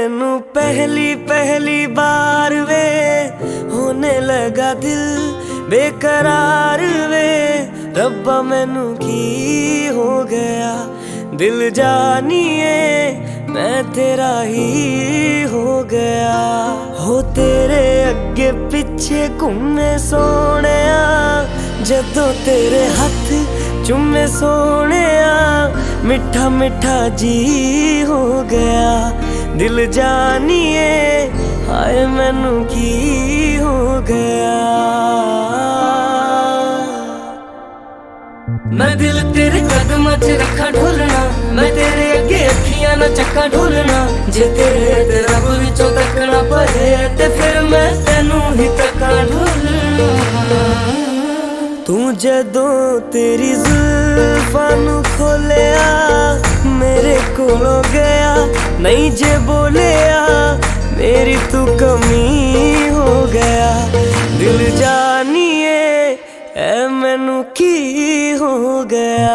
तेनू पहली पहली बार वे होने लगा दिल बेकरार वे। रब्बा मैनू की हो गया दिल जानिए मैं तेरा ही हो गया। हो तेरे अगे पिछे घूमे सोने जदों तेरे हथ चुमे सोने मिठा मिठा जी हो गया दिल जानिए हाय मैनू की हो गया। मैं दिल तेरे कदम च रखा ढोलना मैं तेरे अगे अखियां ना चक्का ढोलना जे तेरे रब विचों तकना पए ते फिर मैं तेनू ही तक्का ढोलना। तू जदों तेरी जुल्फां नू खोलिया मेरे कोलों गया नहीं जे बोलिया मेरी तू कमी हो गया दिल जानिए ऐ मैनू की हो गया।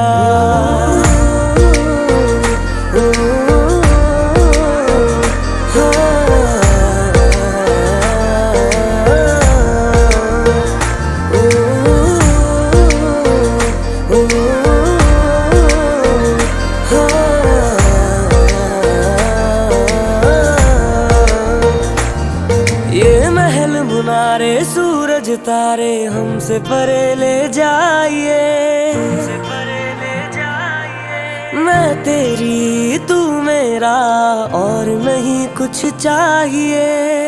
ये महल मुनारे सूरज तारे हमसे परे ले जाइए मैं तेरी तू मेरा और नहीं कुछ चाहिए।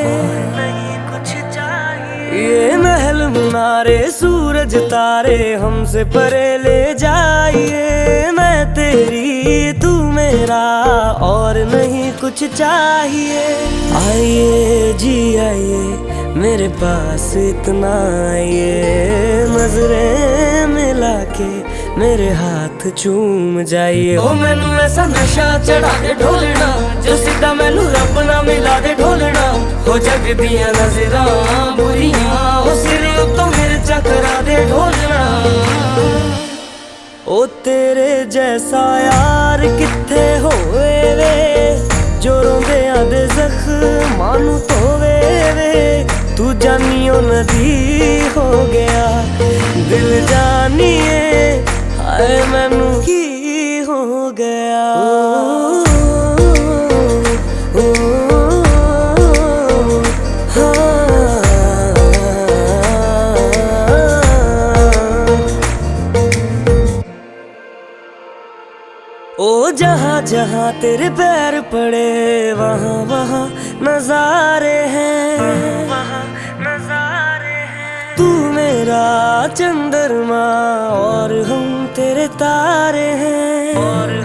ये महल मुनारे सूरज तारे हमसे परे ले जाइए मैं तेरी तू मेरा और नहीं कुछ चाहिए। आइए जी आइए मेरे पास इतना आइए नजरें मिला के मेरे हाथ चूम जाइए। ओ मैनू ऐसा नशा चढ़ा दे ढोलना जो सीधा मैनू रब ना मिला दे ढोलना हो जग दियां नजरां बुरियां ओ सिर तो मेरे चकरा दे ढोलना। ओ तेरे जैसा यार किथे होवे वे जो रोंदे आदे जख्मां नू धोवे वे तू जानियो नदी हो गया दिल जानिए हाय मैनू की हो गया। ओ जहाँ जहाँ तेरे पैर पड़े वहाँ वहाँ नजारे हैं तू मेरा चंद्रमा और हम तेरे तारे हैं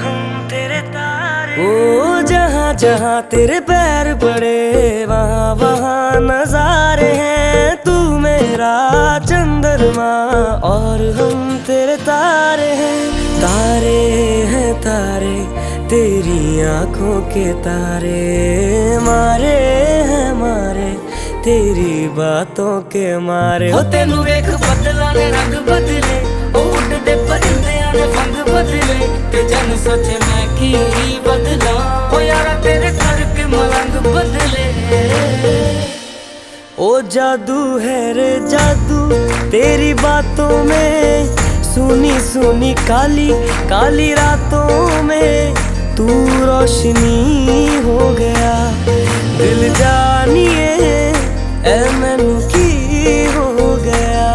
ओ जहाँ जहाँ तेरे पैर पड़े वहाँ वहाँ नजारे हैं तू मेरा चंद्रमा और हम तेरे तारे हैं। तारे हैं तारे तेरी आंखों के तारे मारे हैं मारे तेरी बातों के मारे। हो तेनू वेख बदला ने रंग बदले उड़दे परिंदियां ने फंग बदले ते जन सोचे मैं की बदला ओ यारा तेरे करके मलंग बदले। ओ जादू है रे जादू तेरी बातों में सुनी सुनी काली काली रातों में तू रोशनी हो गया दिल जानिए ऐ मैनू की हो गया।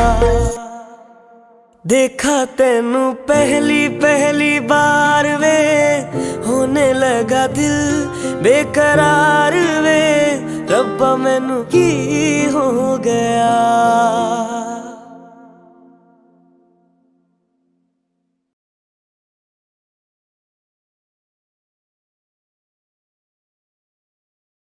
देखा तेनू पहली पहली बार वे होने लगा दिल बेकरार वे रब्बा मैनू की हो गया।